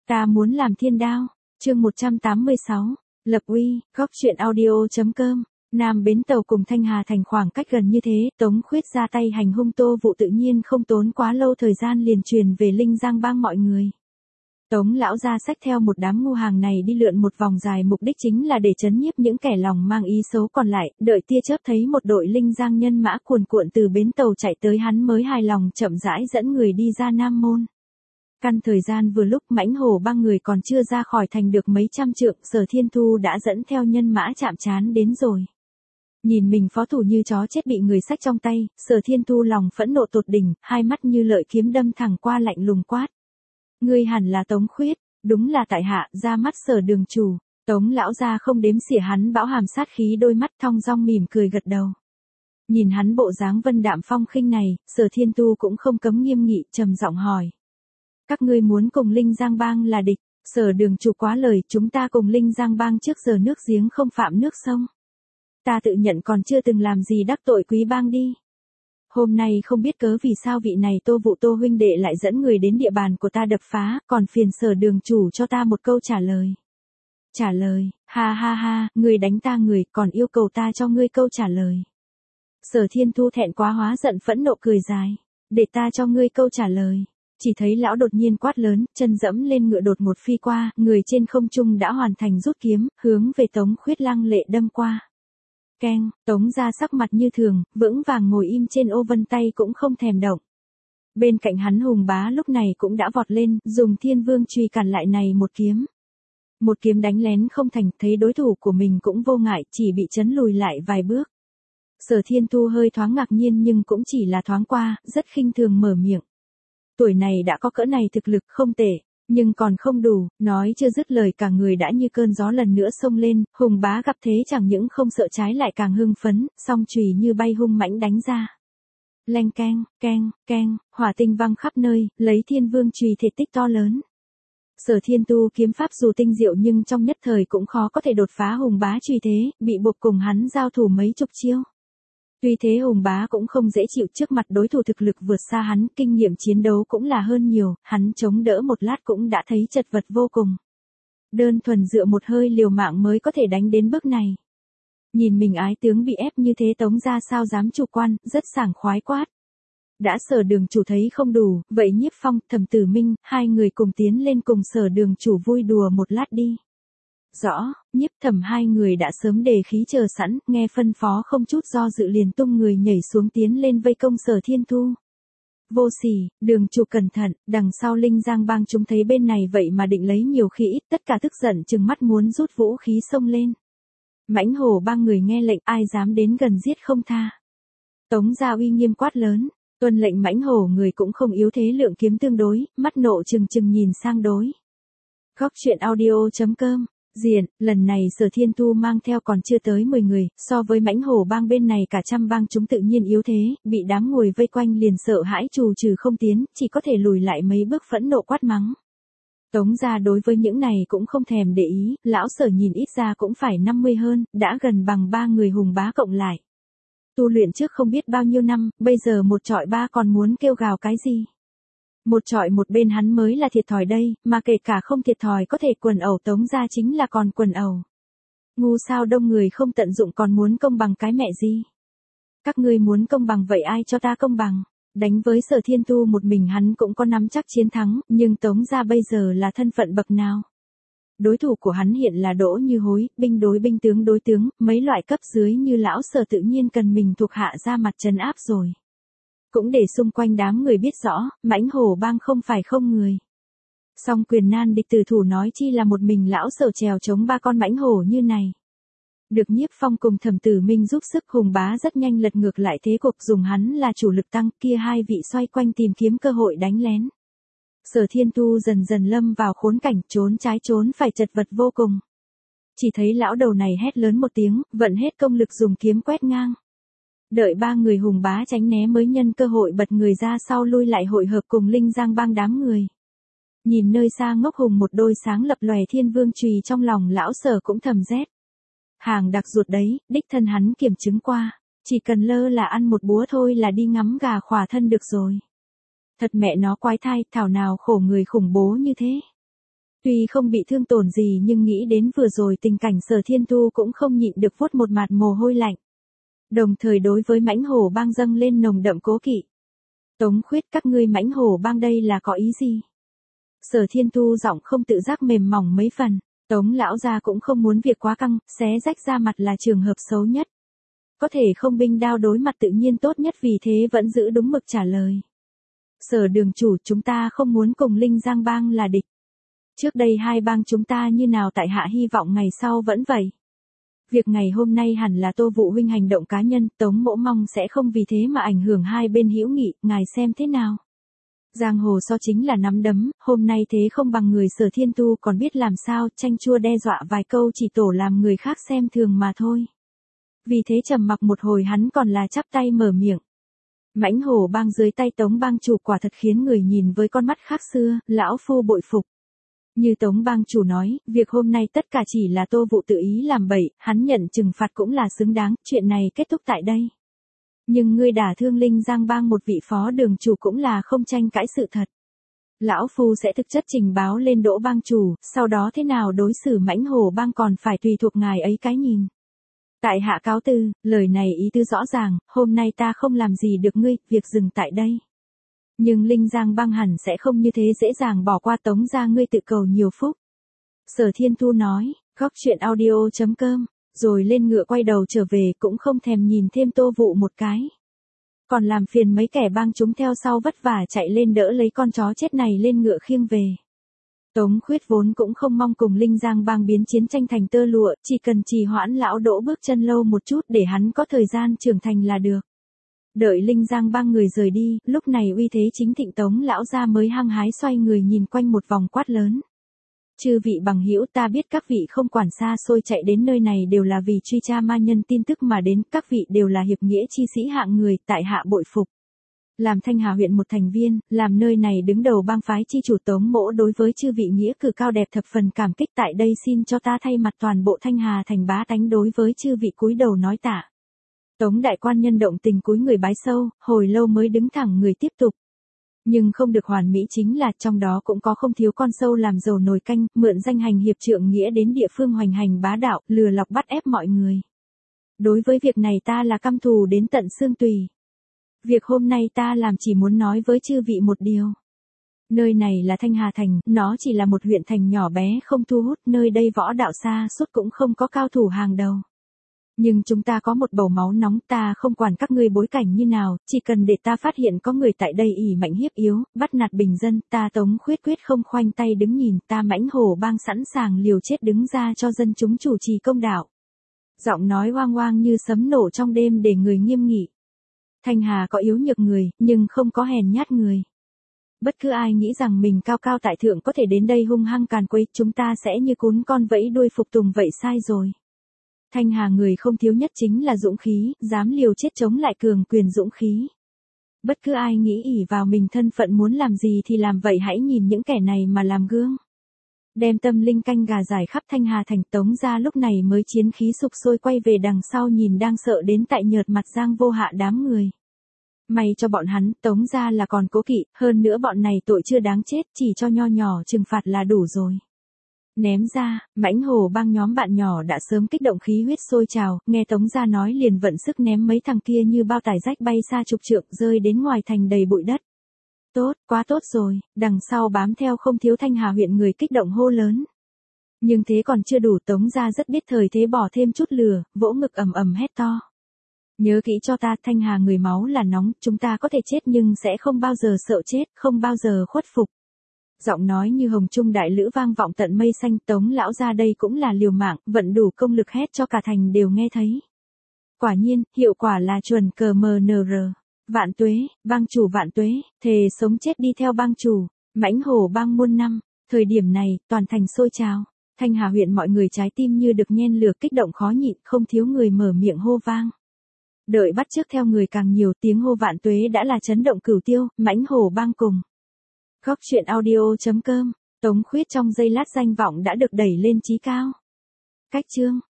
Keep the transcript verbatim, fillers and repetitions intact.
Ta muốn làm thiên đao. Chương một trăm tám mươi sáu. Lập uy, góc truyện audio chấm com. Nam bến tàu cùng Thanh Hà Thành khoảng cách gần như thế, Tống Khuyết ra tay hành hung Tô Vụ tự nhiên không tốn quá lâu thời gian liền truyền về Linh Giang bang mọi người. Tống lão ra xách theo một đám ngu hàng này đi lượn một vòng dài, mục đích chính là để trấn nhiếp những kẻ lòng mang ý xấu còn lại, đợi tia chớp thấy một đội Linh Giang nhân mã cuồn cuộn từ bến tàu chạy tới, hắn mới hài lòng chậm rãi dẫn người đi ra Nam Môn. Căn thời gian vừa lúc Mãnh Hổ bang người còn chưa ra khỏi thành được mấy trăm trượng, Sở Thiên Thu đã dẫn theo nhân mã chạm trán đến rồi. Nhìn mình phó thủ như chó chết bị người xách trong tay, Sở Thiên Thu lòng phẫn nộ tột đỉnh, hai mắt như lợi kiếm đâm thẳng qua, lạnh lùng quát. Ngươi hẳn là Tống Khuyết, đúng là tại hạ, ra mắt Sở đường chủ. Tống lão gia không đếm xỉa hắn bão hàm sát khí, đôi mắt thong dong mỉm cười gật đầu. Nhìn hắn bộ dáng vân đạm phong khinh này, Sở Thiên Tu cũng không cấm nghiêm nghị, trầm giọng hỏi. Các ngươi muốn cùng Linh Giang bang là địch? Sở đường chủ quá lời, chúng ta cùng Linh Giang bang trước giờ nước giếng không phạm nước sông. Ta tự nhận còn chưa từng làm gì đắc tội quý bang đi. Hôm nay không biết cớ vì sao vị này Tô Vụ Tô huynh đệ lại dẫn người đến địa bàn của ta đập phá, còn phiền Sở đường chủ cho ta một câu trả lời. Trả lời, ha ha ha, ngươi đánh ta người, còn yêu cầu ta cho ngươi câu trả lời. Sở Thiên Thu thẹn quá hóa giận, phẫn nộ cười dài. Để ta cho ngươi câu trả lời. Chỉ thấy lão đột nhiên quát lớn, chân dẫm lên ngựa đột một phi qua, người trên không trung đã hoàn thành rút kiếm, hướng về Tống Khuyết lăng lệ đâm qua. Keng, Tống ra sắc mặt như thường, vững vàng ngồi im trên ô vân, tay cũng không thèm động. Bên cạnh hắn Hùng Bá lúc này cũng đã vọt lên, dùng Thiên Vương chùy cản lại này một kiếm. Một kiếm đánh lén không thành, thấy đối thủ của mình cũng vô ngại, chỉ bị chấn lùi lại vài bước. Sở Thiên Thu hơi thoáng ngạc nhiên nhưng cũng chỉ là thoáng qua, rất khinh thường mở miệng. Tuổi này đã có cỡ này thực lực không tệ, nhưng còn không đủ, nói chưa dứt lời cả người đã như cơn gió lần nữa xông lên, Hùng Bá gặp thế chẳng những không sợ trái lại càng hưng phấn, song chùy như bay hung mãnh đánh ra. Leng keng, keng, keng, hỏa tinh văng khắp nơi, lấy Thiên Vương chùy thể tích to lớn. Sở Thiên Tu kiếm pháp dù tinh diệu nhưng trong nhất thời cũng khó có thể đột phá Hùng Bá chùy thế, bị buộc cùng hắn giao thủ mấy chục chiêu. Tuy thế Hùng Bá cũng không dễ chịu trước mặt đối thủ thực lực vượt xa hắn, kinh nghiệm chiến đấu cũng là hơn nhiều, hắn chống đỡ một lát cũng đã thấy chật vật vô cùng. Đơn thuần dựa một hơi liều mạng mới có thể đánh đến bước này. Nhìn mình ái tướng bị ép như thế, Tống ra sao dám chủ quan, rất sảng khoái quát. Đã Sở đường chủ thấy không đủ, vậy Nhiếp Phong, Thẩm Tử Minh, hai người cùng tiến lên cùng Sở đường chủ vui đùa một lát đi. Rõ, Nhiếp Thẩm hai người đã sớm đề khí chờ sẵn, nghe phân phó không chút do dự liền tung người nhảy xuống tiến lên vây công Sở Thiên Thu. Vô sỉ, đường chủ cẩn thận, đằng sau Linh Giang bang chúng thấy bên này vậy mà định lấy nhiều khi ít, tất cả tức giận trừng mắt muốn rút vũ khí xông lên. Mãnh Hổ bang người nghe lệnh, ai dám đến gần giết không tha. Tống gia uy nghiêm quát lớn, tuân lệnh Mãnh Hổ người cũng không yếu thế, lượng kiếm tương đối, mắt nộ trừng trừng nhìn sang đối. Góc truyện audio chấm com. Diện, lần này Sở Thiên Thu mang theo còn chưa tới mười người, so với Mãnh Hổ bang bên này cả trăm bang chúng tự nhiên yếu thế, bị đám ngồi vây quanh liền sợ hãi trù trừ không tiến, chỉ có thể lùi lại mấy bước phẫn nộ quát mắng. Tống gia đối với những này cũng không thèm để ý, lão Sở nhìn ít ra cũng phải năm mươi hơn, đã gần bằng ba người Hùng Bá cộng lại. Tu luyện trước không biết bao nhiêu năm, bây giờ một trọi ba còn muốn kêu gào cái gì? Một trọi một bên hắn mới là thiệt thòi đây, mà kể cả không thiệt thòi có thể quần ẩu Tống gia chính là còn quần ẩu. Ngu sao đông người không tận dụng còn muốn công bằng cái mẹ gì? Các ngươi muốn công bằng vậy ai cho ta công bằng? Đánh với Sở Thiên Thu một mình hắn cũng có nắm chắc chiến thắng, nhưng Tống gia bây giờ là thân phận bậc nào? Đối thủ của hắn hiện là Đỗ Như Hối, binh đối binh tướng đối tướng, mấy loại cấp dưới như lão Sở tự nhiên cần mình thuộc hạ ra mặt trấn áp rồi. Cũng để xung quanh đám người biết rõ, Mãnh Hổ bang không phải không người. Song quyền nan địch tử thủ nói chi là một mình lão Sở trèo chống ba con mãnh hổ như này. Được Nhiếp Phong cùng Thẩm Tử Minh giúp sức, Hùng Bá rất nhanh lật ngược lại thế cục, dùng hắn là chủ lực tăng, kia hai vị xoay quanh tìm kiếm cơ hội đánh lén. Sở Thiên Tu dần dần lâm vào khốn cảnh, trốn trái trốn phải chật vật vô cùng. Chỉ thấy lão đầu này hét lớn một tiếng, vận hết công lực dùng kiếm quét ngang. Đợi ba người Hùng Bá tránh né mới nhân cơ hội bật người ra sau lui lại hội hợp cùng Linh Giang bang đám người. Nhìn nơi xa ngốc hùng một đôi sáng lập lòe Thiên Vương chùy, trong lòng lão Sở cũng thầm rét. Hàng đặc ruột đấy, đích thân hắn kiểm chứng qua, chỉ cần lơ là ăn một búa thôi là đi ngắm gà khỏa thân được rồi. Thật mẹ nó quái thai, thảo nào khổ người khủng bố như thế. Tuy không bị thương tổn gì nhưng nghĩ đến vừa rồi tình cảnh Sở Thiên Thu cũng không nhịn được vuốt một mạt mồ hôi lạnh. Đồng thời đối với mãnh hổ bang dâng lên nồng đậm cố kỵ. Tống Khuyết, các ngươi mãnh hổ bang đây là có ý gì? Sở Thiên Thu giọng không tự giác mềm mỏng mấy phần. Tống lão gia cũng không muốn việc quá căng, xé rách ra mặt là trường hợp xấu nhất. Có thể không binh đao đối mặt tự nhiên tốt nhất, vì thế vẫn giữ đúng mực trả lời. Sở đường chủ, chúng ta không muốn cùng Linh Giang bang là địch. Trước đây hai bang chúng ta như nào, tại hạ hy vọng ngày sau vẫn vậy. Việc ngày hôm nay hẳn là Tô Vụ huynh hành động cá nhân, Tống mỗ mong sẽ không vì thế mà ảnh hưởng hai bên hữu nghị, ngài xem thế nào. Giang hồ so chính là nắm đấm, hôm nay thế không bằng người Sở Thiên Tu còn biết làm sao, chanh chua đe dọa vài câu chỉ tổ làm người khác xem thường mà thôi. Vì thế trầm mặc một hồi hắn còn là chắp tay mở miệng. Mãnh hổ bang dưới tay Tống bang chủ quả thật khiến người nhìn với con mắt khác xưa, lão phu bội phục. Như Tống bang chủ nói, việc hôm nay tất cả chỉ là Tô Vụ tự ý làm bậy, hắn nhận trừng phạt cũng là xứng đáng, chuyện này kết thúc tại đây. Nhưng ngươi đả thương Linh Giang bang một vị phó đường chủ cũng là không tranh cãi sự thật. Lão phu sẽ thực chất trình báo lên Đỗ bang chủ, sau đó thế nào đối xử mãnh hổ bang còn phải tùy thuộc ngài ấy cái nhìn. Tại hạ cáo từ, lời này ý tư rõ ràng, hôm nay ta không làm gì được ngươi, việc dừng tại đây. Nhưng Linh Giang bang hẳn sẽ không như thế dễ dàng bỏ qua Tống gia ngươi tự cầu nhiều phúc. Sở Thiên Thu nói, góc chuyện audio chấm com, rồi lên ngựa quay đầu trở về cũng không thèm nhìn thêm Tô Vụ một cái. Còn làm phiền mấy kẻ bang chúng theo sau vất vả chạy lên đỡ lấy con chó chết này lên ngựa khiêng về. Tống Khuyết vốn cũng không mong cùng Linh Giang bang biến chiến tranh thành tơ lụa, chỉ cần trì hoãn lão Đỗ bước chân lâu một chút để hắn có thời gian trưởng thành là được. Đợi Linh Giang bang người rời đi, lúc này uy thế chính thịnh Tống lão gia mới hăng hái xoay người nhìn quanh một vòng quát lớn. Chư vị bằng hữu, ta biết các vị không quản xa xôi chạy đến nơi này đều là vì truy tra ma nhân tin tức mà đến, các vị đều là hiệp nghĩa chi sĩ hạng người, tại hạ bội phục. Làm Thanh Hà huyện một thành viên, làm nơi này đứng đầu bang phái chi chủ Tống mỗ đối với chư vị nghĩa cử cao đẹp thập phần cảm kích, tại đây xin cho ta thay mặt toàn bộ Thanh Hà thành bá tánh đối với chư vị cúi đầu nói tạ. Tống đại quan nhân động tình cúi người bái sâu, hồi lâu mới đứng thẳng người tiếp tục. Nhưng không được hoàn mỹ chính là trong đó cũng có không thiếu con sâu làm dầu nồi canh, mượn danh hành hiệp trượng nghĩa đến địa phương hoành hành bá đạo, lừa lọc bắt ép mọi người. Đối với việc này ta là căm thù đến tận xương tùy. Việc hôm nay ta làm chỉ muốn nói với chư vị một điều. Nơi này là Thanh Hà Thành, nó chỉ là một huyện thành nhỏ bé không thu hút, nơi đây võ đạo xa suốt cũng không có cao thủ hàng đầu. Nhưng chúng ta có một bầu máu nóng, ta không quản các ngươi bối cảnh như nào, chỉ cần để ta phát hiện có người tại đây ỷ mạnh hiếp yếu, bắt nạt bình dân, ta Tống Khuyết quyết không khoanh tay đứng nhìn, ta mãnh hổ bang sẵn sàng liều chết đứng ra cho dân chúng chủ trì công đạo. Giọng nói oang oang như sấm nổ trong đêm để người nghiêm nghị. Thanh Hà có yếu nhược người, nhưng không có hèn nhát người. Bất cứ ai nghĩ rằng mình cao cao tại thượng có thể đến đây hung hăng càn quấy, chúng ta sẽ như cún con vẫy đuôi phục tùng vậy sai rồi. Thanh Hà người không thiếu nhất chính là dũng khí, dám liều chết chống lại cường quyền dũng khí. Bất cứ ai nghĩ ỷ vào mình thân phận muốn làm gì thì làm vậy, hãy nhìn những kẻ này mà làm gương. Đem tâm linh canh gà giải khắp Thanh Hà thành, Tống gia lúc này mới chiến khí sục sôi quay về đằng sau nhìn đang sợ đến tại nhợt mặt Giang Vô Hạ đám người. May cho bọn hắn, Tống gia là còn cố kỵ, hơn nữa bọn này tội chưa đáng chết, chỉ cho nho nhỏ trừng phạt là đủ rồi. Ném ra, mãnh hổ bang nhóm bạn nhỏ đã sớm kích động khí huyết sôi trào, nghe Tống gia nói liền vận sức ném mấy thằng kia như bao tải rách bay xa chục trượng, rơi đến ngoài thành đầy bụi đất. Tốt, quá tốt rồi, đằng sau bám theo không thiếu Thanh Hà huyện người kích động hô lớn. Nhưng thế còn chưa đủ, Tống gia rất biết thời thế bỏ thêm chút lửa, vỗ ngực ầm ầm hét to. Nhớ kỹ cho ta, Thanh Hà người máu là nóng, chúng ta có thể chết nhưng sẽ không bao giờ sợ chết, không bao giờ khuất phục. Giọng nói như hồng trung đại lữ vang vọng tận mây xanh, Tống lão ra đây cũng là liều mạng, vận đủ công lực hét cho cả thành đều nghe thấy. Quả nhiên, hiệu quả là chuẩn cờ mờ nờ rờ. Vạn tuế, bang chủ vạn tuế, thề sống chết đi theo bang chủ, mãnh hổ bang muôn năm. Thời điểm này, toàn thành sôi trào. Thanh Hà huyện mọi người trái tim như được nhen lửa, kích động khó nhịn, không thiếu người mở miệng hô vang. Đợi bắt chước theo người càng nhiều, tiếng hô vạn tuế đã là chấn động cửu tiêu, mãnh hổ bang cùng. Góc chuyện audio chấm com, Tống Khuyết trong giây lát danh vọng đã được đẩy lên chí cao. Cách chương